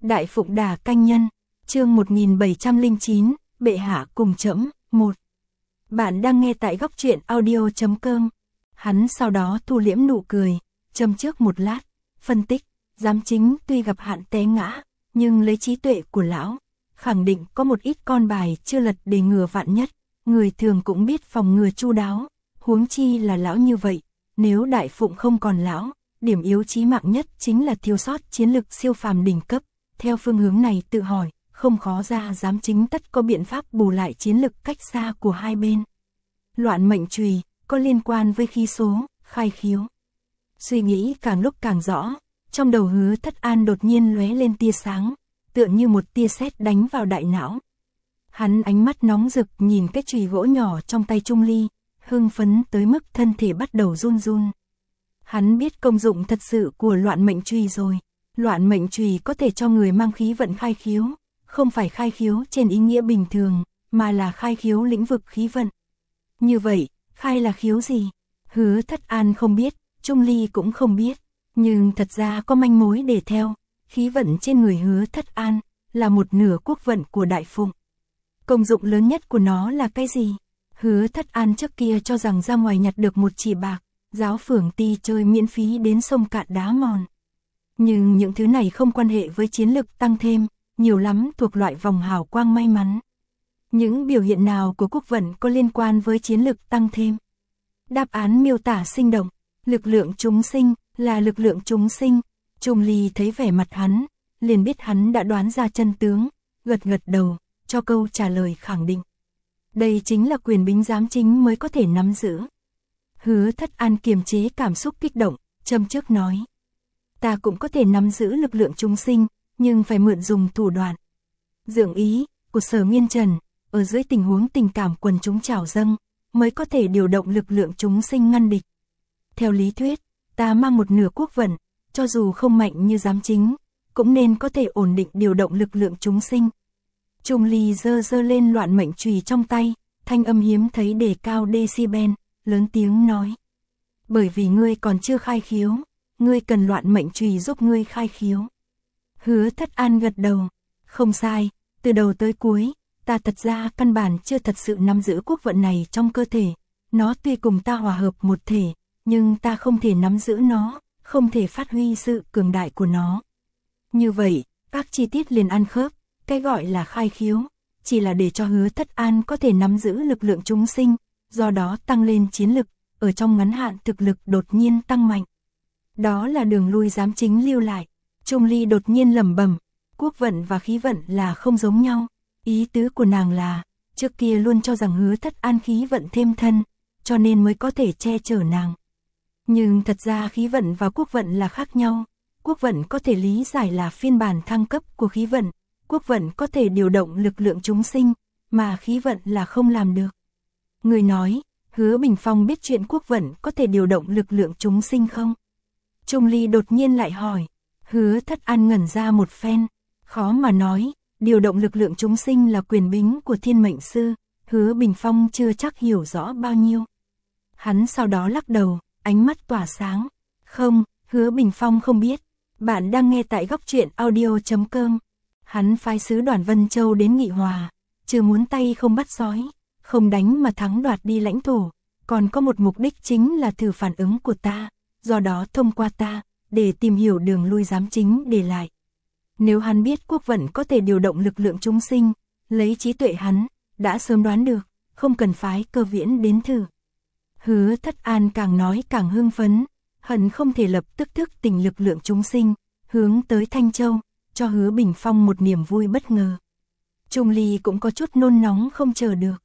Đại Phụng Đà Canh Nhân, chương 1709, bệ hạ cùng trẫm, 1. Bạn đang nghe tại góc truyện audio.com. Hắn sau đó thu liễm nụ cười, châm trước một lát, phân tích, giám chính tuy gặp hạn té ngã, nhưng lấy trí tuệ của lão, khẳng định có một ít con bài chưa lật để ngừa vạn nhất, người thường cũng biết phòng ngừa chu đáo, huống chi là lão như vậy, nếu Đại Phụng không còn lão, điểm yếu chí mạng nhất chính là thiếu sót chiến lực siêu phàm đỉnh cấp. Theo phương hướng này tự hỏi, không khó ra giám chính tất có biện pháp bù lại chiến lực cách xa của hai bên. Loạn mệnh chùy có liên quan với khí số, khai khiếu. Suy nghĩ càng lúc càng rõ, trong đầu Hứa Thất An đột nhiên lóe lên tia sáng, tựa như một tia sét đánh vào đại não. Hắn ánh mắt nóng rực nhìn cái chùy gỗ nhỏ trong tay Trung Ly, hưng phấn tới mức thân thể bắt đầu run run. Hắn biết công dụng thật sự của loạn mệnh chùy rồi. Loạn mệnh chùy có thể cho người mang khí vận khai khiếu, không phải khai khiếu trên ý nghĩa bình thường, mà là khai khiếu lĩnh vực khí vận. Như vậy, khai là khiếu gì? Hứa Thất An không biết, Trung Ly cũng không biết, nhưng thật ra có manh mối để theo. Khí vận trên người Hứa Thất An là một nửa quốc vận của Đại Phụng. Công dụng lớn nhất của nó là cái gì? Hứa Thất An trước kia cho rằng ra ngoài nhặt được một chỉ bạc, giáo phường ti chơi miễn phí đến sông cạn đá mòn. Nhưng những thứ này không quan hệ với chiến lực tăng thêm, nhiều lắm thuộc loại vòng hào quang may mắn. Những biểu hiện nào của quốc vận có liên quan với chiến lực tăng thêm? Đáp án miêu tả sinh động, lực lượng chúng sinh, là lực lượng chúng sinh. Trung Ly thấy vẻ mặt hắn, liền biết hắn đã đoán ra chân tướng, gật gật đầu, cho câu trả lời khẳng định. Đây chính là quyền bính giám chính mới có thể nắm giữ. Hứa Thất An kiềm chế cảm xúc kích động, châm trước nói. Ta cũng có thể nắm giữ lực lượng chúng sinh, nhưng phải mượn dùng thủ đoạn. Dưỡng ý của Sở Miên Trần, ở dưới tình huống tình cảm quần chúng trào dâng, mới có thể điều động lực lượng chúng sinh ngăn địch. Theo lý thuyết, ta mang một nửa quốc vận, cho dù không mạnh như giám chính, cũng nên có thể ổn định điều động lực lượng chúng sinh. Trung Ly giơ lên loạn mệnh chùy trong tay, thanh âm hiếm thấy đề cao decibel, lớn tiếng nói. Bởi vì ngươi còn chưa khai khiếu, ngươi cần loạn mệnh chùy giúp ngươi khai khiếu. Hứa Thất An gật đầu, không sai, từ đầu tới cuối, ta thật ra căn bản chưa thật sự nắm giữ quốc vận này trong cơ thể, nó tuy cùng ta hòa hợp một thể, nhưng ta không thể nắm giữ nó, không thể phát huy sự cường đại của nó. Như vậy, các chi tiết liền ăn khớp, cái gọi là khai khiếu, chỉ là để cho Hứa Thất An có thể nắm giữ lực lượng chúng sinh, do đó tăng lên chiến lực, ở trong ngắn hạn thực lực đột nhiên tăng mạnh. Đó là đường lui giám chính lưu lại. Trung Ly đột nhiên lẩm bẩm, quốc vận và khí vận là không giống nhau. Ý tứ của nàng là, trước kia luôn cho rằng Hứa Thất An khí vận thêm thân, cho nên mới có thể che chở nàng. Nhưng thật ra khí vận và quốc vận là khác nhau. Quốc vận có thể lý giải là phiên bản thăng cấp của khí vận, quốc vận có thể điều động lực lượng chúng sinh, mà khí vận là không làm được. Người nói, Hứa Bình Phong biết chuyện quốc vận có thể điều động lực lượng chúng sinh không? Trung Ly đột nhiên lại hỏi. Hứa Thất An ngẩn ra một phen, khó mà nói, điều động lực lượng chúng sinh là quyền bính của Thiên Mệnh Sư, Hứa Bình Phong chưa chắc hiểu rõ bao nhiêu. Hắn sau đó lắc đầu, ánh mắt tỏa sáng. Không, Hứa Bình Phong không biết. Bạn đang nghe tại góc truyện audio.com. Hắn phái sứ đoàn Vân Châu đến nghị hòa, trừ muốn tay không bắt sói, không đánh mà thắng đoạt đi lãnh thổ, còn có một mục đích chính là thử phản ứng của ta, do đó thông qua ta, để tìm hiểu đường lui giám chính để lại. Nếu hắn biết quốc vận có thể điều động lực lượng chúng sinh, lấy trí tuệ hắn, đã sớm đoán được, không cần phái Cơ Viễn đến thử. Hứa Thất An càng nói càng hưng phấn, hận không thể lập tức thức tỉnh lực lượng chúng sinh, hướng tới Thanh Châu, cho Hứa Bình Phong một niềm vui bất ngờ. Trung Ly cũng có chút nôn nóng không chờ được.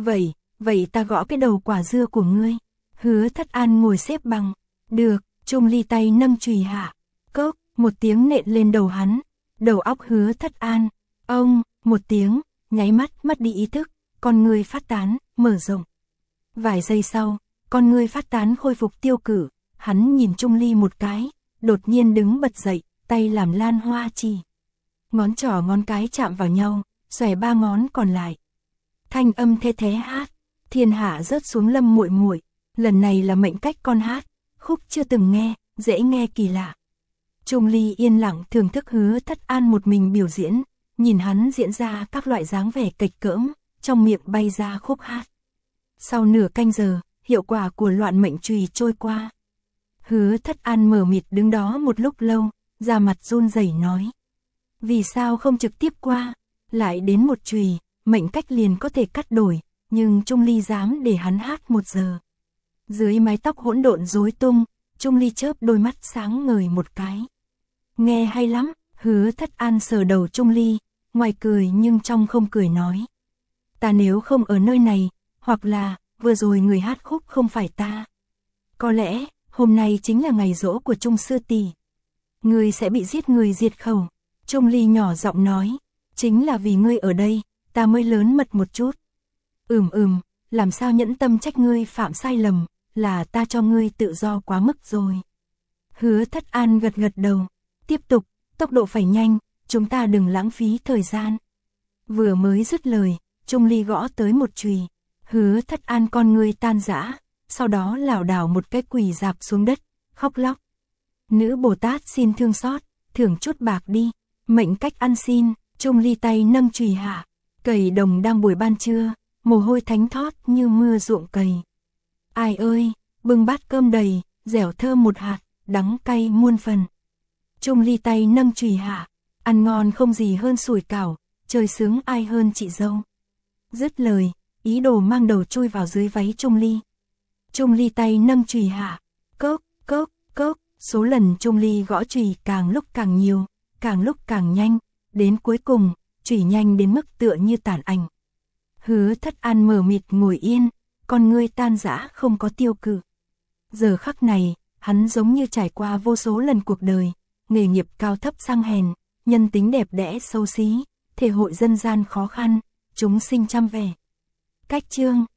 Vậy ta gõ cái đầu quả dưa của ngươi. Hứa Thất An ngồi xếp bằng. Được. Trung Ly tay nâng chùy hạ, cốc, một tiếng nện lên đầu hắn, đầu óc Hứa Thất An, ông, một tiếng, nháy mắt mất đi ý thức, con ngươi phát tán, mở rộng. Vài giây sau, con ngươi phát tán khôi phục tiêu cử, hắn nhìn Trung Ly một cái, đột nhiên đứng bật dậy, tay làm lan hoa chỉ. Ngón trỏ ngón cái chạm vào nhau, xòe ba ngón còn lại. Thanh âm the thé hát, thiên hạ rớt xuống Lâm muội muội, lần này là mệnh cách con hát. Khúc chưa từng nghe, dễ nghe kỳ lạ. Trung Ly yên lặng thưởng thức Hứa Thất An một mình biểu diễn, nhìn hắn diễn ra các loại dáng vẻ kịch cỡm, trong miệng bay ra khúc hát. Sau nửa canh giờ, hiệu quả của loạn mệnh chùy trôi qua. Hứa Thất An mờ mịt đứng đó một lúc lâu, da mặt run rẩy nói. Vì sao không trực tiếp qua, lại đến một chùy, mệnh cách liền có thể cắt đổi, nhưng Trung Ly dám để hắn hát 1 giờ. Dưới mái tóc hỗn độn rối tung, Trung Ly chớp đôi mắt sáng ngời một cái. Nghe hay lắm, Hứa Thất An sờ đầu Trung Ly, ngoài cười nhưng trong không cười nói. Ta nếu không ở nơi này, hoặc là, vừa rồi người hát khúc không phải ta. Có lẽ, hôm nay chính là ngày giỗ của Trung sư tỷ. Ngươi sẽ bị giết người diệt khẩu. Trung Ly nhỏ giọng nói, chính là vì ngươi ở đây, ta mới lớn mật một chút. Làm sao nhẫn tâm trách ngươi phạm sai lầm, là ta cho ngươi tự do quá mức rồi. Hứa Thất An gật gật đầu, tiếp tục, tốc độ phải nhanh, chúng ta đừng lãng phí thời gian. Vừa mới dứt lời, Trung Ly gõ tới một chùy, Hứa Thất An con ngươi tan rã, sau đó lảo đảo một cái quỳ rạp xuống đất, khóc lóc. Nữ Bồ Tát xin thương xót, thưởng chút bạc đi, mệnh cách ăn xin. Trung Ly tay nâng chùy hạ, cầy đồng đang buổi ban trưa, mồ hôi thánh thót như mưa ruộng cầy. Ai ơi, bưng bát cơm đầy, dẻo thơm một hạt, đắng cay muôn phần. Trung Ly tay nâng chùy hạ, ăn ngon không gì hơn sủi cảo, trời sướng ai hơn chị dâu. Dứt lời, ý đồ mang đầu chui vào dưới váy Trung Ly. Trung Ly tay nâng chùy hạ, cốc, cốc, cốc, số lần Trung Ly gõ chùy càng lúc càng nhiều, càng lúc càng nhanh, đến cuối cùng, chùy nhanh đến mức tựa như tàn ảnh. Hứa Thất An mờ mịt ngồi yên, con ngươi tan rã không có tiêu cự. Giờ khắc này, hắn giống như trải qua vô số lần cuộc đời, nghề nghiệp cao thấp sang hèn, nhân tính đẹp đẽ xấu xí, thể hội dân gian khó khăn, chúng sinh trăm vẻ. Cách chương